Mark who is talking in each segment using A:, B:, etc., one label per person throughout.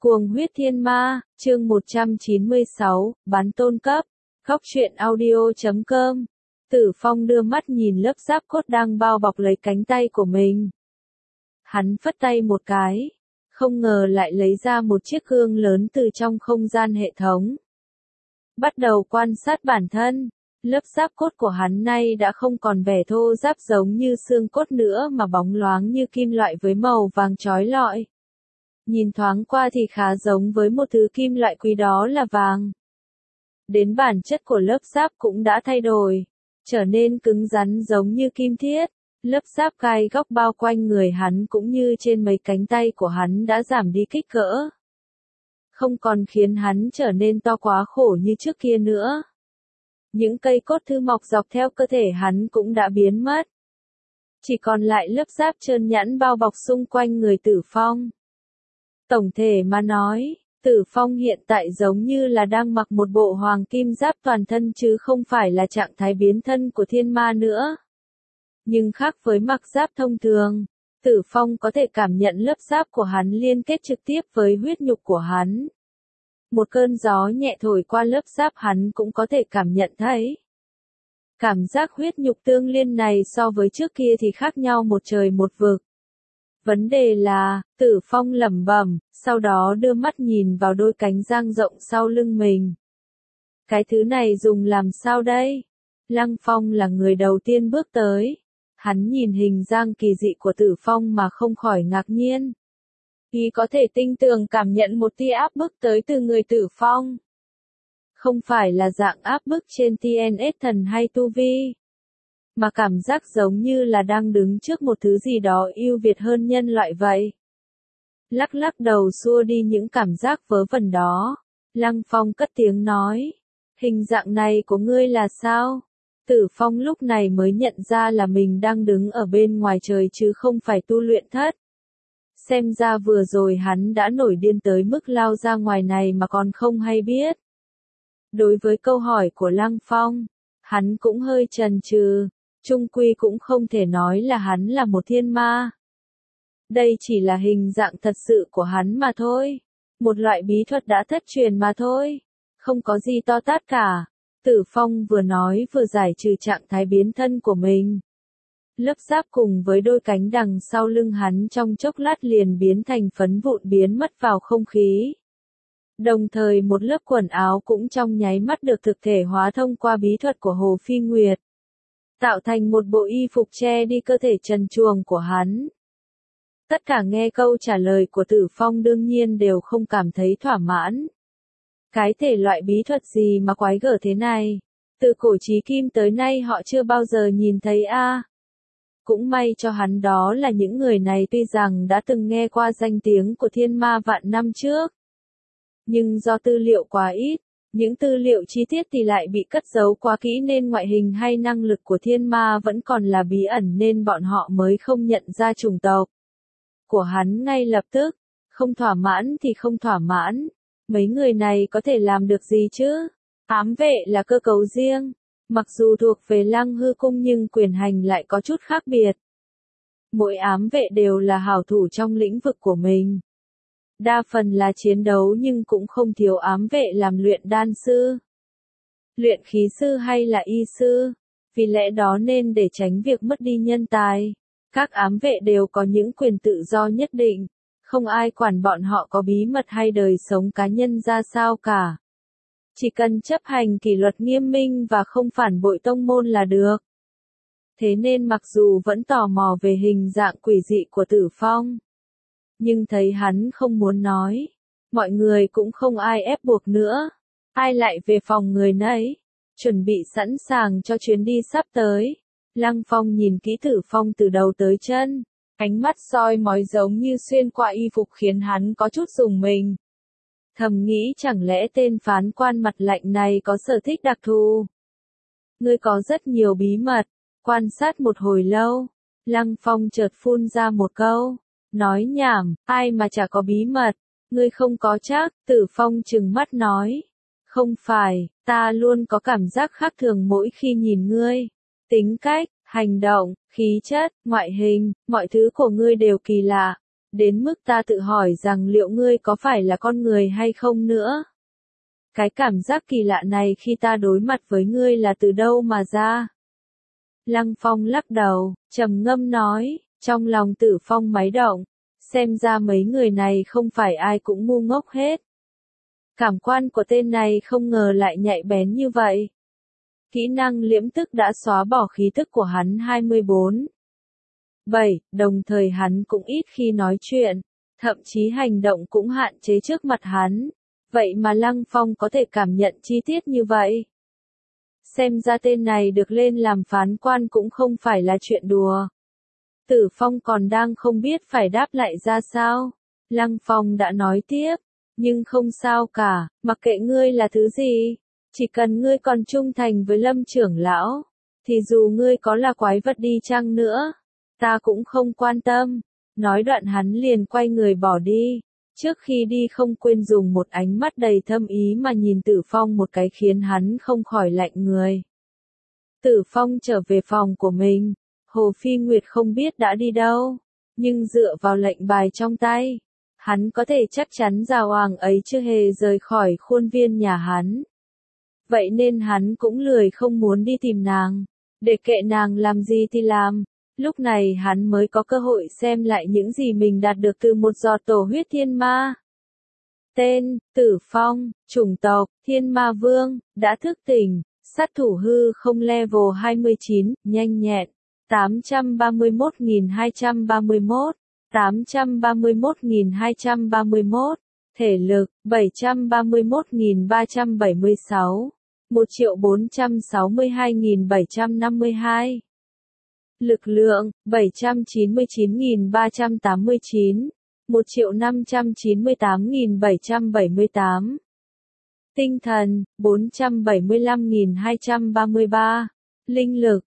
A: Cuồng huyết thiên ma, chương 196, bán tôn cấp. Góc truyện audio.com. Tử Phong đưa mắt nhìn lớp giáp cốt đang bao bọc lấy cánh tay của mình. Hắn phất tay một cái, không ngờ lại lấy ra một chiếc gương lớn từ trong không gian hệ thống. Bắt đầu quan sát bản thân, lớp giáp cốt của hắn nay đã không còn vẻ thô ráp giống như xương cốt nữa mà bóng loáng như kim loại với màu vàng chói lọi. Nhìn thoáng qua thì khá giống với một thứ kim loại quý đó là vàng. Đến bản chất của lớp giáp cũng đã thay đổi, trở nên cứng rắn giống như kim thiết. Lớp giáp gai góc bao quanh người hắn cũng như trên mấy cánh tay của hắn đã giảm đi kích cỡ. Không còn khiến hắn trở nên to quá khổ như trước kia nữa. Những cây cốt thư mọc dọc theo cơ thể hắn cũng đã biến mất. Chỉ còn lại lớp giáp trơn nhẵn bao bọc xung quanh người Tử Phong. Tổng thể mà nói, Tử Phong hiện tại giống như là đang mặc một bộ hoàng kim giáp toàn thân chứ không phải là trạng thái biến thân của thiên ma nữa. Nhưng khác với mặc giáp thông thường, Tử Phong có thể cảm nhận lớp giáp của hắn liên kết trực tiếp với huyết nhục của hắn. Một cơn gió nhẹ thổi qua lớp giáp hắn cũng có thể cảm nhận thấy. Cảm giác huyết nhục tương liên này so với trước kia thì khác nhau một trời một vực. Vấn đề là, Tử Phong lẩm bẩm, sau đó đưa mắt nhìn vào đôi cánh dang rộng sau lưng mình. Cái thứ này dùng làm sao đây? Lăng Phong là người đầu tiên bước tới. Hắn nhìn hình dáng kỳ dị của Tử Phong mà không khỏi ngạc nhiên. Y có thể tinh tường cảm nhận một tia áp bức tới từ người Tử Phong. Không phải là dạng áp bức trên TNS thần hay tu vi, mà cảm giác giống như là đang đứng trước một thứ gì đó ưu việt hơn nhân loại vậy. Lắc lắc đầu xua đi những cảm giác vớ vẩn đó, Lăng Phong cất tiếng nói, hình dạng này của ngươi là sao? Tử Phong lúc này mới nhận ra là mình đang đứng ở bên ngoài trời chứ không phải tu luyện thất. Xem ra vừa rồi hắn đã nổi điên tới mức lao ra ngoài này mà còn không hay biết. Đối với câu hỏi của Lăng Phong, hắn cũng hơi chần chừ, chung quy cũng không thể nói là hắn là một thiên ma. Đây chỉ là hình dạng thật sự của hắn mà thôi, một loại bí thuật đã thất truyền mà thôi, không có gì to tát cả. Tử Phong vừa nói vừa giải trừ trạng thái biến thân của mình. Lớp giáp cùng với đôi cánh đằng sau lưng hắn trong chốc lát liền biến thành phấn vụn biến mất vào không khí. Đồng thời một lớp quần áo cũng trong nháy mắt được thực thể hóa thông qua bí thuật của Hồ Phi Nguyệt, tạo thành một bộ y phục che đi cơ thể trần truồng của hắn. Tất cả nghe câu trả lời của Tử Phong đương nhiên đều không cảm thấy thỏa mãn. Cái thể loại bí thuật gì mà quái gở thế này? Từ cổ chí kim tới nay họ chưa bao giờ nhìn thấy a. Cũng may cho hắn đó là những người này tuy rằng đã từng nghe qua danh tiếng của thiên ma vạn năm trước, nhưng do tư liệu quá ít, những tư liệu chi tiết thì lại bị cất giấu quá kỹ nên ngoại hình hay năng lực của thiên ma vẫn còn là bí ẩn nên bọn họ mới không nhận ra chủng tộc của hắn ngay lập tức. Không thỏa mãn thì không thỏa mãn, mấy người này có thể làm được gì chứ? Ám vệ là cơ cấu riêng, mặc dù thuộc về Lăng Hư Cung nhưng quyền hành lại có chút khác biệt. Mỗi ám vệ đều là hảo thủ trong lĩnh vực của mình. Đa phần là chiến đấu nhưng cũng không thiếu ám vệ làm luyện đan sư, luyện khí sư hay là y sư. Vì lẽ đó nên để tránh việc mất đi nhân tài, các ám vệ đều có những quyền tự do nhất định, không ai quản bọn họ có bí mật hay đời sống cá nhân ra sao cả. Chỉ cần chấp hành kỷ luật nghiêm minh và không phản bội tông môn là được. Thế nên mặc dù vẫn tò mò về hình dạng quỷ dị của Tử Phong, nhưng thấy hắn không muốn nói, mọi người cũng không ai ép buộc nữa. Ai lại về phòng người nấy, chuẩn bị sẵn sàng cho chuyến đi sắp tới. Lăng Phong nhìn kỹ Tử Phong từ đầu tới chân, ánh mắt soi mói giống như xuyên qua y phục khiến hắn có chút rùng mình. Thầm nghĩ chẳng lẽ tên phán quan mặt lạnh này có sở thích đặc thù? Ngươi có rất nhiều bí mật. Quan sát một hồi lâu, Lăng Phong chợt phun ra một câu, nói nhảm, ai mà chả có bí mật, ngươi không có chắc. Tử Phong trừng mắt nói, không phải, ta luôn có cảm giác khác thường mỗi khi nhìn ngươi. Tính cách, hành động, khí chất, ngoại hình, mọi thứ của ngươi đều kỳ lạ. đến mức ta tự hỏi rằng liệu ngươi có phải là con người hay không nữa. Cái cảm giác kỳ lạ này khi ta đối mặt với ngươi là từ đâu mà ra? Lăng Phong lắc đầu, trầm ngâm nói, trong lòng Tử Phong máy động, xem ra mấy người này không phải ai cũng ngu ngốc hết. Cảm quan của tên này không ngờ lại nhạy bén như vậy. Kỹ năng liễm tức đã xóa bỏ khí tức của hắn 24. 7, đồng thời hắn cũng ít khi nói chuyện, thậm chí hành động cũng hạn chế trước mặt hắn. Vậy mà Lăng Phong có thể cảm nhận chi tiết như vậy. Xem ra tên này được lên làm phán quan cũng không phải là chuyện đùa. Tử Phong còn đang không biết phải đáp lại ra sao. Lăng Phong đã nói tiếp, nhưng không sao cả, mặc kệ ngươi là thứ gì, chỉ cần ngươi còn trung thành với Lâm trưởng lão, thì dù ngươi có là quái vật đi chăng nữa, ta cũng không quan tâm. Nói đoạn hắn liền quay người bỏ đi. Trước khi đi không quên dùng một ánh mắt đầy thâm ý mà nhìn Tử Phong một cái khiến hắn không khỏi lạnh người. Tử Phong trở về phòng của mình, Hồ Phi Nguyệt không biết đã đi đâu, nhưng dựa vào lệnh bài trong tay, hắn có thể chắc chắn Già Hoàng ấy chưa hề rời khỏi khuôn viên nhà hắn. Vậy nên hắn cũng lười không muốn đi tìm nàng, để kệ nàng làm gì thì làm. Lúc này hắn mới có cơ hội xem lại những gì mình đạt được từ một giọt tổ huyết thiên ma. Tên, Tử Phong, chủng tộc, Thiên Ma Vương, đã thức tỉnh, sát thủ hư không level 29, nhanh nhẹn, 831.231, 831.231, thể lực, 731.376, 1.462.752. Lực lượng, 799.389, 1.598.778. Tinh thần, 475.233. Linh lực,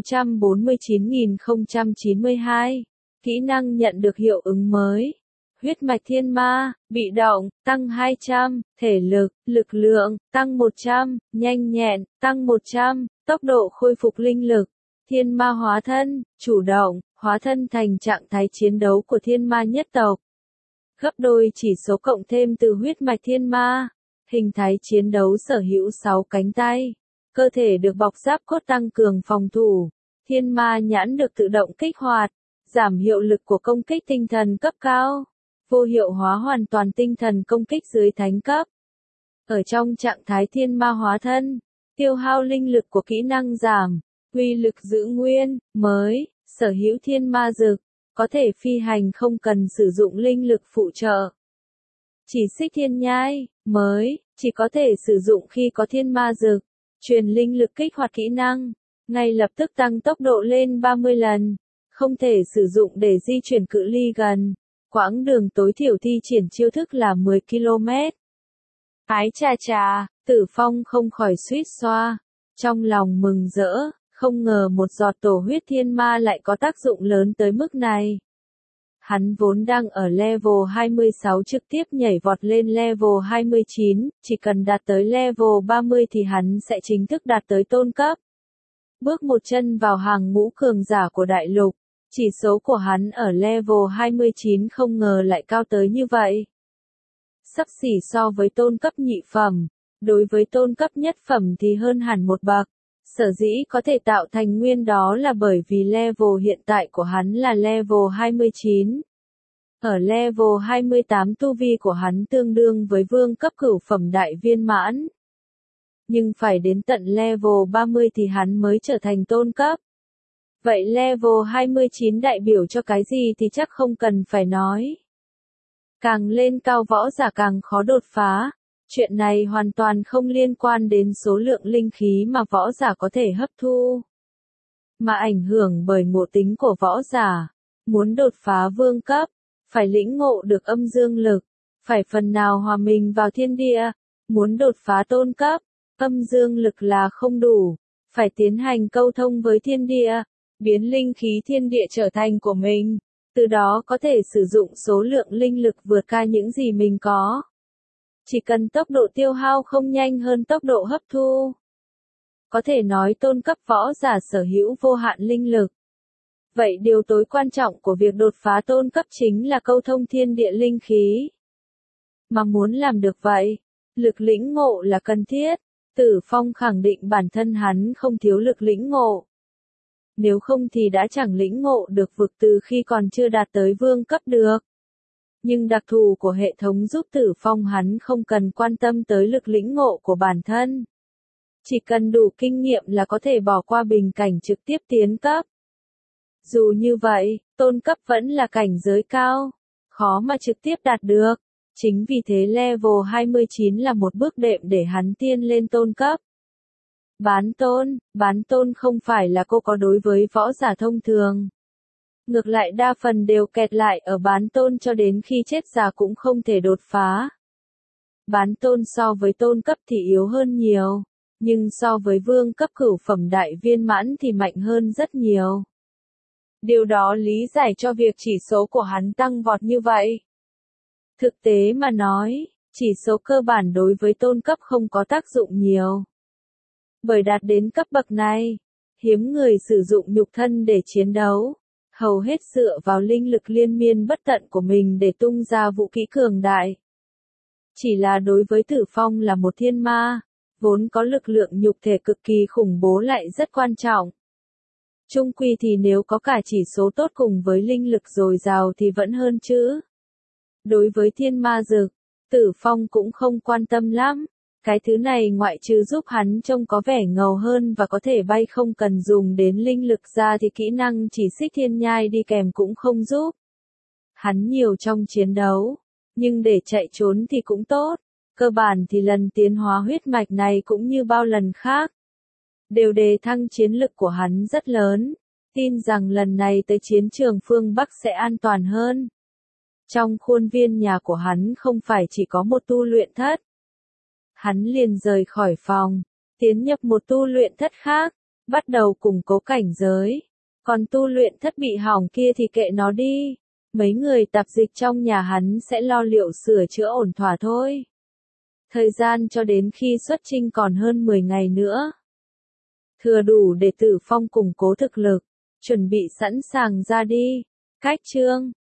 A: 649.092. Kỹ năng nhận được hiệu ứng mới. Huyết mạch thiên ma, bị động, tăng 200, thể lực, lực lượng, tăng 100, nhanh nhẹn, tăng 100, tốc độ khôi phục linh lực. Thiên ma hóa thân, chủ động, hóa thân thành trạng thái chiến đấu của thiên ma nhất tộc. Gấp đôi chỉ số cộng thêm từ huyết mạch thiên ma. Hình thái chiến đấu sở hữu 6 cánh tay. Cơ thể được bọc giáp cốt tăng cường phòng thủ. Thiên ma nhãn được tự động kích hoạt. Giảm hiệu lực của công kích tinh thần cấp cao. Vô hiệu hóa hoàn toàn tinh thần công kích dưới thánh cấp. Ở trong trạng thái thiên ma hóa thân, tiêu hao linh lực của kỹ năng giảm. Uy lực giữ nguyên, mới, sở hữu thiên ma dực, có thể phi hành không cần sử dụng linh lực phụ trợ. Chỉ xích thiên nhai, mới, chỉ có thể sử dụng khi có thiên ma dực, truyền linh lực kích hoạt kỹ năng, ngay lập tức tăng tốc độ lên 30 lần, không thể sử dụng để di chuyển cự ly gần, quãng đường tối thiểu thi triển chiêu thức là 10 km. Ái chà chà, Tử Phong không khỏi suýt xoa, trong lòng mừng rỡ. Không ngờ một giọt tổ huyết thiên ma lại có tác dụng lớn tới mức này. Hắn vốn đang ở level 26 trực tiếp nhảy vọt lên level 29, chỉ cần đạt tới level 30 thì hắn sẽ chính thức đạt tới tôn cấp. Bước một chân vào hàng ngũ cường giả của đại lục, chỉ số của hắn ở level 29 không ngờ lại cao tới như vậy. Xấp xỉ so với tôn cấp nhị phẩm, đối với tôn cấp nhất phẩm thì hơn hẳn một bậc. Sở dĩ có thể tạo thành nguyên đó là bởi vì level hiện tại của hắn là level 29. Ở level 28 tu vi của hắn tương đương với vương cấp cửu phẩm đại viên mãn. Nhưng phải đến tận level 30 thì hắn mới trở thành tôn cấp. Vậy level 29 đại biểu cho cái gì thì chắc không cần phải nói. Càng lên cao võ giả càng khó đột phá. Chuyện này hoàn toàn không liên quan đến số lượng linh khí mà võ giả có thể hấp thu, mà ảnh hưởng bởi ngộ tính của võ giả. Muốn đột phá vương cấp, phải lĩnh ngộ được âm dương lực, phải phần nào hòa mình vào thiên địa. Muốn đột phá tôn cấp, âm dương lực là không đủ, phải tiến hành câu thông với thiên địa, biến linh khí thiên địa trở thành của mình, từ đó có thể sử dụng số lượng linh lực vượt qua những gì mình có. Chỉ cần tốc độ tiêu hao không nhanh hơn tốc độ hấp thu. Có thể nói tôn cấp võ giả sở hữu vô hạn linh lực. Vậy điều tối quan trọng của việc đột phá tôn cấp chính là câu thông thiên địa linh khí. Mà muốn làm được vậy, lực lĩnh ngộ là cần thiết. Tử Phong khẳng định bản thân hắn không thiếu lực lĩnh ngộ. Nếu không thì đã chẳng lĩnh ngộ được vực từ khi còn chưa đạt tới vương cấp được. Nhưng đặc thù của hệ thống giúp Tử Phong hắn không cần quan tâm tới lực lĩnh ngộ của bản thân. Chỉ cần đủ kinh nghiệm là có thể bỏ qua bình cảnh trực tiếp tiến cấp. Dù như vậy, tôn cấp vẫn là cảnh giới cao, khó mà trực tiếp đạt được. Chính vì thế level 29 là một bước đệm để hắn tiên lên tôn cấp. Bán tôn không phải là cô có đối với võ giả thông thường. Ngược lại đa phần đều kẹt lại ở bán tôn cho đến khi chết già cũng không thể đột phá. Bán tôn so với tôn cấp thì yếu hơn nhiều, nhưng so với vương cấp cửu phẩm đại viên mãn thì mạnh hơn rất nhiều. Điều đó lý giải cho việc chỉ số của hắn tăng vọt như vậy. Thực tế mà nói, chỉ số cơ bản đối với tôn cấp không có tác dụng nhiều. Bởi đạt đến cấp bậc này, hiếm người sử dụng nhục thân để chiến đấu, hầu hết dựa vào linh lực liên miên bất tận của mình để tung ra vũ khí cường đại. Chỉ là đối với Tử Phong là một thiên ma, vốn có lực lượng nhục thể cực kỳ khủng bố lại rất quan trọng. Chung quy thì nếu có cả chỉ số tốt cùng với linh lực dồi dào thì vẫn hơn chứ. Đối với thiên ma dực, Tử Phong cũng không quan tâm lắm. Cái thứ này ngoại trừ giúp hắn trông có vẻ ngầu hơn và có thể bay không cần dùng đến linh lực ra thì kỹ năng chỉ xích thiên nhai đi kèm cũng không giúp. Hắn nhiều trong chiến đấu, nhưng để chạy trốn thì cũng tốt. Cơ bản thì lần tiến hóa huyết mạch này cũng như bao lần khác. Đều đề thăng chiến lực của hắn rất lớn. Tin rằng lần này tới chiến trường phương Bắc sẽ an toàn hơn. Trong khuôn viên nhà của hắn không phải chỉ có một tu luyện thất. Hắn liền rời khỏi phòng, tiến nhập một tu luyện thất khác, bắt đầu củng cố cảnh giới. Còn tu luyện thất bị hỏng kia thì kệ nó đi. Mấy người tạp dịch trong nhà hắn sẽ lo liệu sửa chữa ổn thỏa thôi. Thời gian cho đến khi xuất chinh còn hơn 10 ngày nữa. Thừa đủ để Tử Phong củng cố thực lực, chuẩn bị sẵn sàng ra đi. Cách chương